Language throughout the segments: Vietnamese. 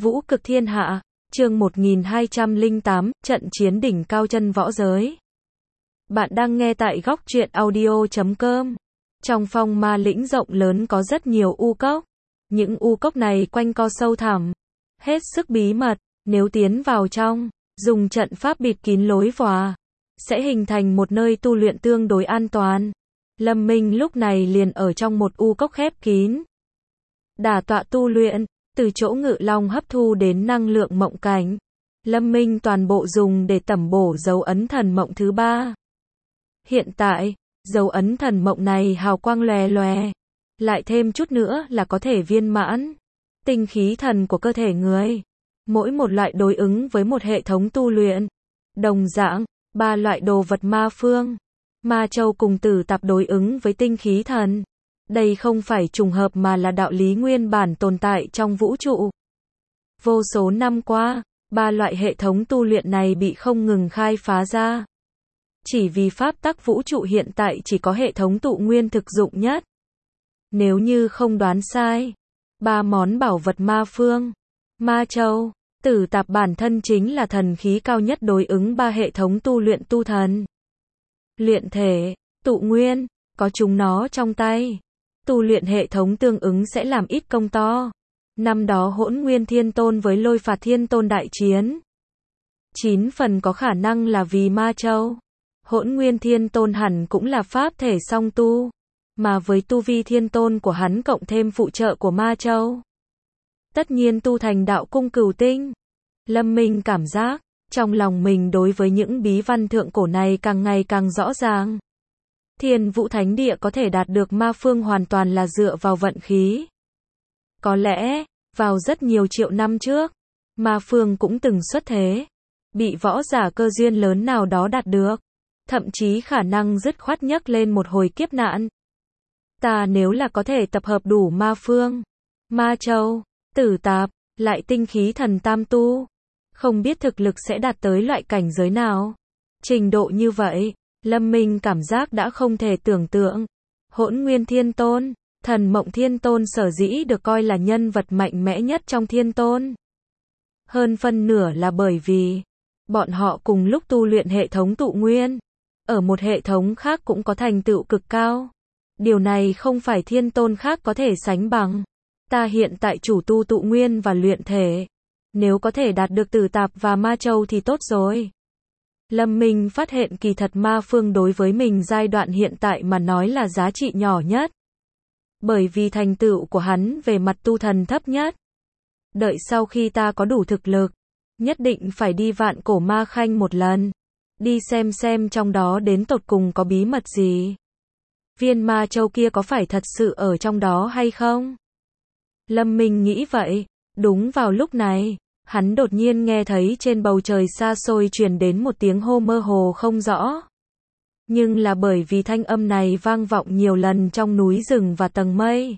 Vũ cực thiên hạ, chương 1208, trận chiến đỉnh cao chân võ giới. Bạn đang nghe tại góc truyện audio.com. Trong phong ma lĩnh rộng lớn có rất nhiều u cốc. Những u cốc này quanh co sâu thẳm, hết sức bí mật, nếu tiến vào trong, dùng trận pháp bịt kín lối vào, sẽ hình thành một nơi tu luyện tương đối an toàn. Lâm Minh lúc này liền ở trong một u cốc khép kín. Đả tọa tu luyện, từ chỗ ngự long hấp thu đến năng lượng mộng cảnh. Lâm Minh toàn bộ dùng để tẩm bổ dấu ấn thần mộng thứ 3. Hiện tại, dấu ấn thần mộng này hào quang lòe lòe, lại thêm chút nữa là có thể viên mãn. Tinh khí thần của cơ thể người, mỗi một loại đối ứng với một hệ thống tu luyện. Đồng dạng, 3 loại đồ vật ma phương, ma châu cùng tử tạp đối ứng với tinh khí thần. Đây không phải trùng hợp mà là đạo lý nguyên bản tồn tại trong vũ trụ. Vô số năm qua, 3 loại hệ thống tu luyện này bị không ngừng khai phá ra. Chỉ vì pháp tắc vũ trụ hiện tại chỉ có hệ thống tụ nguyên thực dụng nhất. Nếu như không đoán sai, 3 món bảo vật ma phương, ma châu, tử tạp bản thân chính là thần khí cao nhất đối ứng 3 hệ thống tu luyện tu thần. Luyện thể, tụ nguyên, có chúng nó trong tay. Tu luyện hệ thống tương ứng sẽ làm ít công to. Năm đó Hỗn Nguyên Thiên Tôn với Lôi Phạt Thiên Tôn đại chiến, 9 phần có khả năng là vì ma châu. Hỗn Nguyên Thiên Tôn hẳn cũng là pháp thể song tu, mà với tu vi thiên tôn của hắn cộng thêm phụ trợ của ma châu, tất nhiên tu thành đạo cung cửu tinh. Lâm Minh cảm giác, trong lòng mình đối với những bí văn thượng cổ này càng ngày càng rõ ràng. Thiên Vũ Thánh Địa có thể đạt được ma phương hoàn toàn là dựa vào vận khí. Có lẽ, vào rất nhiều triệu năm trước, ma phương cũng từng xuất thế, bị võ giả cơ duyên lớn nào đó đạt được, thậm chí khả năng dứt khoát nhấc lên một hồi kiếp nạn. Ta nếu là có thể tập hợp đủ ma phương, ma châu, tử tạp, lại tinh khí thần tam tu, không biết thực lực sẽ đạt tới loại cảnh giới nào. Trình độ như vậy, Lâm Minh cảm giác đã không thể tưởng tượng. Hỗn Nguyên Thiên Tôn, Thần Mộng Thiên Tôn sở dĩ được coi là nhân vật mạnh mẽ nhất trong Thiên Tôn. Hơn phân nửa là bởi vì, bọn họ cùng lúc tu luyện hệ thống tụ nguyên. Ở một hệ thống khác cũng có thành tựu cực cao. Điều này không phải Thiên Tôn khác có thể sánh bằng. Ta hiện tại chủ tu tụ nguyên và luyện thể. Nếu có thể đạt được tử tạp và ma châu thì tốt rồi. Lâm Minh phát hiện kỳ thật ma phương đối với mình giai đoạn hiện tại mà nói là giá trị nhỏ nhất. Bởi vì thành tựu của hắn về mặt tu thần thấp nhất. Đợi sau khi ta có đủ thực lực, nhất định phải đi Vạn Cổ Ma Khanh một lần. Đi xem trong đó đến tột cùng có bí mật gì. Viên ma châu kia có phải thật sự ở trong đó hay không? Lâm Minh nghĩ vậy. Đúng vào lúc này, hắn đột nhiên nghe thấy trên bầu trời xa xôi truyền đến một tiếng hô mơ hồ không rõ. Nhưng là bởi vì thanh âm này vang vọng nhiều lần trong núi rừng và tầng mây,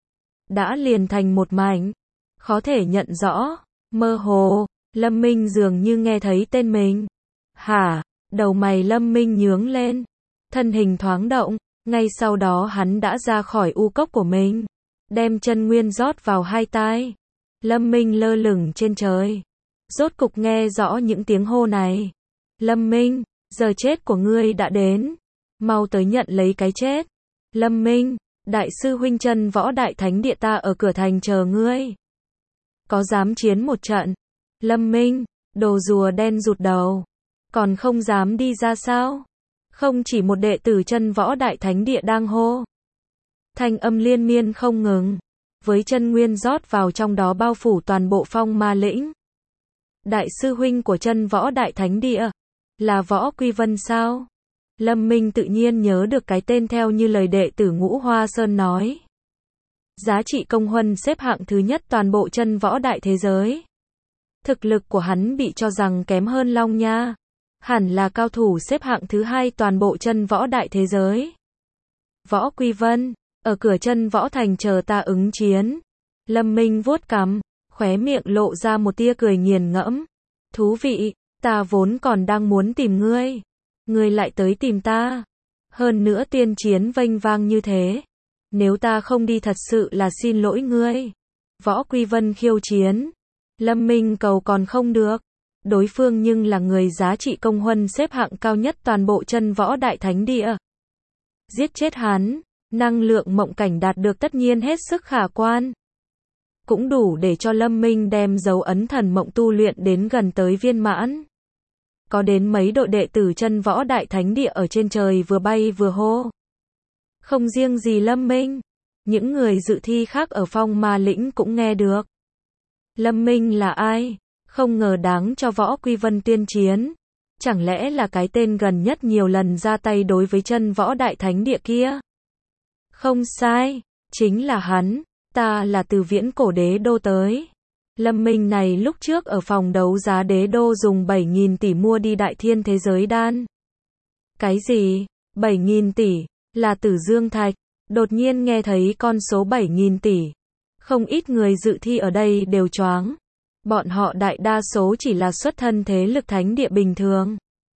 đã liền thành một mảnh, khó thể nhận rõ, mơ hồ. Lâm Minh dường như nghe thấy tên mình. Hả? Đầu mày Lâm Minh nhướng lên, thân hình thoáng động, ngay sau đó hắn đã ra khỏi u cốc của mình, đem chân nguyên rót vào hai tai. Lâm Minh lơ lửng trên trời, rốt cục nghe rõ những tiếng hô này. Lâm Minh, giờ chết của ngươi đã đến, mau tới nhận lấy cái chết. Lâm Minh, đại sư huynh Chân Võ Đại Thánh Địa ta ở cửa thành chờ ngươi. Có dám chiến một trận? Lâm Minh, đồ rùa đen rụt đầu, còn không dám đi ra sao? Không chỉ một đệ tử Chân Võ Đại Thánh Địa đang hô. Thanh âm liên miên không ngừng, với chân nguyên rót vào trong đó bao phủ toàn bộ phong ma lĩnh. Đại sư huynh của Chân Võ Đại Thánh Địa, là Võ Quy Vân sao? Lâm Minh tự nhiên nhớ được cái tên theo như lời đệ tử Ngũ Hoa Sơn nói. Giá trị công huân xếp hạng thứ nhất toàn bộ Chân Võ Đại thế giới. Thực lực của hắn bị cho rằng kém hơn Long Nha. Hẳn là cao thủ xếp hạng thứ 2 toàn bộ Chân Võ Đại thế giới. Võ Quy Vân, ở cửa Chân Võ Thành chờ ta ứng chiến. Lâm Minh vuốt cằm, khóe miệng lộ ra một tia cười nghiền ngẫm. Thú vị, ta vốn còn đang muốn tìm ngươi. Ngươi lại tới tìm ta. Hơn nữa tiên chiến vênh vang như thế. Nếu ta không đi thật sự là xin lỗi ngươi. Võ Quy Vân khiêu chiến. Lâm Minh cầu còn không được. Đối phương nhưng là người giá trị công huân xếp hạng cao nhất toàn bộ chân võ đại thánh địa. Giết chết hắn, năng lượng mộng cảnh đạt được tất nhiên hết sức khả quan. Cũng đủ để cho Lâm Minh đem dấu ấn thần mộng tu luyện đến gần tới viên mãn. Có đến mấy đội đệ tử chân võ đại thánh địa ở trên trời vừa bay vừa hô. Không riêng gì Lâm Minh, những người dự thi khác ở phong ma lĩnh cũng nghe được. Lâm Minh là ai? Không ngờ đáng cho Võ Quy Vân tuyên chiến. Chẳng lẽ là cái tên gần nhất nhiều lần ra tay đối với chân võ đại thánh địa kia? Không sai, chính là hắn. Ta là từ viễn cổ đế đô tới. Lâm Minh này lúc trước ở phòng đấu giá đế đô dùng 7.000 tỷ mua đi đại thiên thế giới đan. Cái gì? 7.000 tỷ? Là Tử Dương Thạch. Đột nhiên nghe thấy con số 7.000 tỷ. Không ít người dự thi ở đây đều choáng. Bọn họ đại đa số chỉ là xuất thân thế lực thánh địa bình thường.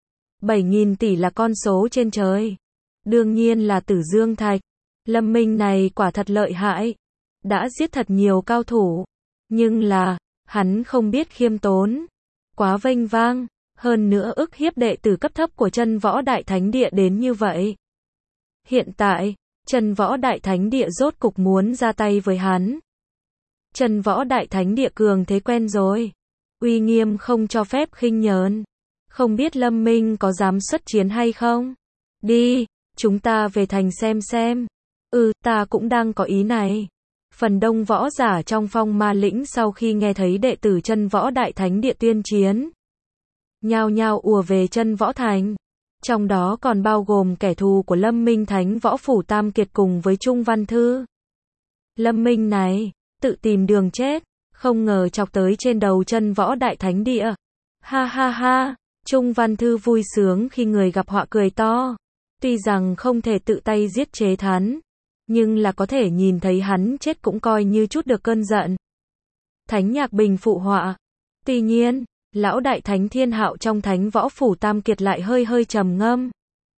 7.000 tỷ là con số trên trời. Đương nhiên là Tử Dương Thạch. Lâm Minh này quả thật lợi hại. Đã giết thật nhiều cao thủ. Nhưng là, hắn không biết khiêm tốn. Quá vênh vang. Hơn nữa ức hiếp đệ tử cấp thấp của chân võ đại thánh địa đến như vậy. Hiện tại, chân võ đại thánh địa rốt cục muốn ra tay với hắn. Chân võ đại thánh địa cường thế quen rồi. Uy nghiêm không cho phép khinh nhờn. Không biết Lâm Minh có dám xuất chiến hay không? Đi, chúng ta về thành xem. Ta cũng đang có ý này. Phần đông võ giả trong phong ma lĩnh sau khi nghe thấy đệ tử chân võ đại thánh địa tuyên chiến. Nhao nhao ùa về chân võ thành. Trong đó còn bao gồm kẻ thù của Lâm Minh Thánh Võ Phủ Tam Kiệt cùng với Trung Văn Thư. Lâm Minh này, tự tìm đường chết, không ngờ chọc tới trên đầu chân võ đại thánh địa. Ha ha ha, Trung Văn Thư vui sướng khi người gặp họa cười to. Tuy rằng không thể tự tay giết chế hắn, nhưng là có thể nhìn thấy hắn chết cũng coi như chút được cơn giận. Thánh Nhạc Bình phụ họa. Tuy nhiên, lão đại thánh Thiên Hạo trong Thánh Võ Phủ Tam Kiệt lại hơi trầm ngâm.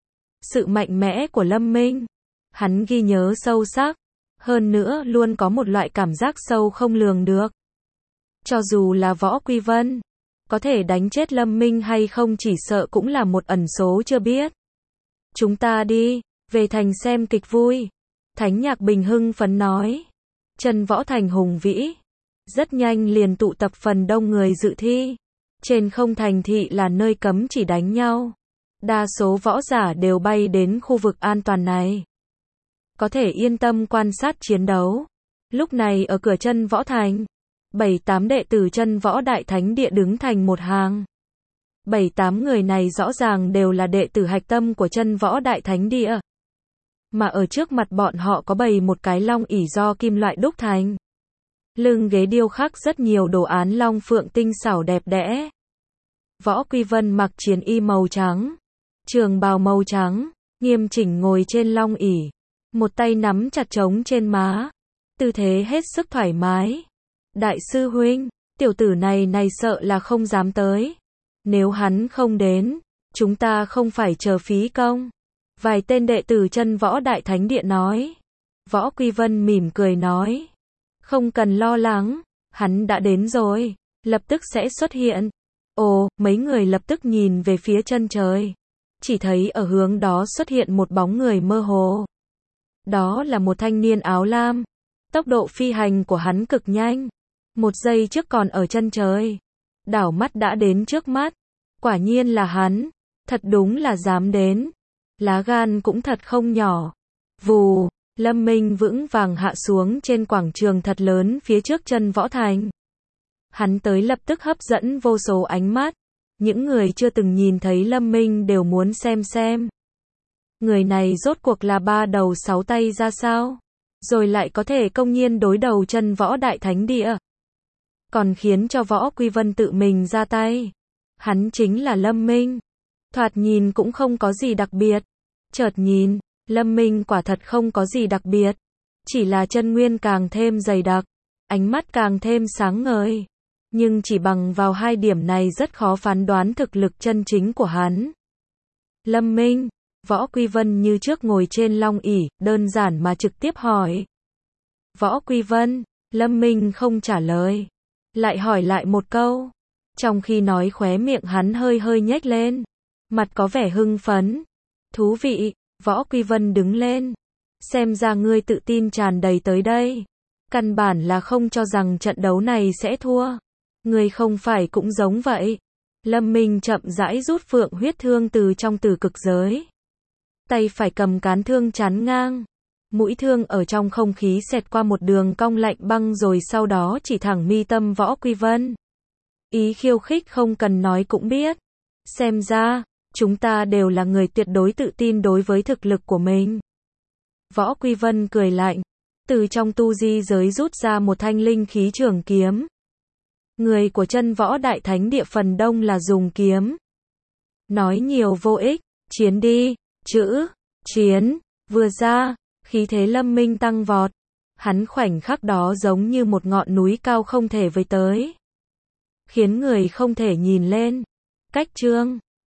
Sự mạnh mẽ của Lâm Minh, hắn ghi nhớ sâu sắc, hơn nữa luôn có một loại cảm giác sâu không lường được. Cho dù là Võ Quy Vân, có thể đánh chết Lâm Minh hay không chỉ sợ cũng là một ẩn số chưa biết. Chúng ta đi, về thành xem kịch vui. Thánh Nhạc Bình hưng phấn nói. Chân võ thành hùng vĩ. Rất nhanh liền tụ tập phần đông người dự thi. Trên không thành thị là nơi cấm chỉ đánh nhau. Đa số võ giả đều bay đến khu vực an toàn này. Có thể yên tâm quan sát chiến đấu. Lúc này ở cửa chân võ thành, 7-8 đệ tử chân võ đại thánh địa đứng thành một hàng. 7-8 người này rõ ràng đều là đệ tử hạch tâm của chân võ đại thánh địa. Mà ở trước mặt bọn họ có bày một cái long ỷ do kim loại đúc thành. Lưng ghế điêu khắc rất nhiều đồ án long phượng tinh xảo đẹp đẽ. Võ Quy Vân mặc chiến y màu trắng, trường bào màu trắng, nghiêm chỉnh ngồi trên long ỷ, một tay nắm chặt trống trên má, tư thế hết sức thoải mái. Đại sư huynh, tiểu tử này sợ là không dám tới. Nếu hắn không đến, chúng ta không phải chờ phí công. Vài tên đệ tử chân võ đại thánh địa nói. Võ Quy Vân mỉm cười nói. Không cần lo lắng, hắn đã đến rồi, lập tức sẽ xuất hiện. Ồ, mấy người lập tức nhìn về phía chân trời. Chỉ thấy ở hướng đó xuất hiện một bóng người mơ hồ. Đó là một thanh niên áo lam. Tốc độ phi hành của hắn cực nhanh. Một giây trước còn ở chân trời. Đảo mắt đã đến trước mắt. Quả nhiên là hắn. Thật đúng là dám đến. Lá gan cũng thật không nhỏ. Vù, Lâm Minh vững vàng hạ xuống trên quảng trường thật lớn phía trước chân võ thành. Hắn tới lập tức hấp dẫn vô số ánh mắt. Những người chưa từng nhìn thấy Lâm Minh đều muốn xem. Người này rốt cuộc là 3 đầu 6 tay ra sao? Rồi lại có thể công nhiên đối đầu chân võ đại thánh địa. Còn khiến cho Võ Quy Vân tự mình ra tay. Hắn chính là Lâm Minh. Thoạt nhìn cũng không có gì đặc biệt. Chợt nhìn, Lâm Minh quả thật không có gì đặc biệt. Chỉ là chân nguyên càng thêm dày đặc. Ánh mắt càng thêm sáng ngời. Nhưng chỉ bằng vào 2 điểm này rất khó phán đoán thực lực chân chính của hắn. Lâm Minh, Võ Quy Vân như trước ngồi trên long ỷ, đơn giản mà trực tiếp hỏi. Võ Quy Vân, Lâm Minh không trả lời. lại hỏi lại một câu. Trong khi nói khóe miệng hắn hơi hơi nhếch lên, mặt có vẻ hưng phấn. Thú vị, Võ Quy Vân đứng lên. Xem ra ngươi tự tin tràn đầy tới đây. Căn bản là không cho rằng trận đấu này sẽ thua. Ngươi không phải cũng giống vậy. Lâm Minh chậm rãi rút phượng huyết thương từ trong tử cực giới. Tay phải cầm cán thương chắn ngang. Mũi thương ở trong không khí xẹt qua một đường cong lạnh băng rồi sau đó chỉ thẳng mi tâm Võ Quy Vân. Ý khiêu khích không cần nói cũng biết. Xem ra, chúng ta đều là người tuyệt đối tự tin đối với thực lực của mình. Võ Quy Vân cười lạnh. Từ trong tu di giới rút ra một thanh linh khí trường kiếm. Người của chân võ đại thánh địa phần đông là dùng kiếm. Nói nhiều vô ích, chiến đi, chữ, chiến, vừa ra, khí thế Lâm Minh tăng vọt. Hắn khoảnh khắc đó giống như một ngọn núi cao không thể với tới. Khiến người không thể nhìn lên. Cách chương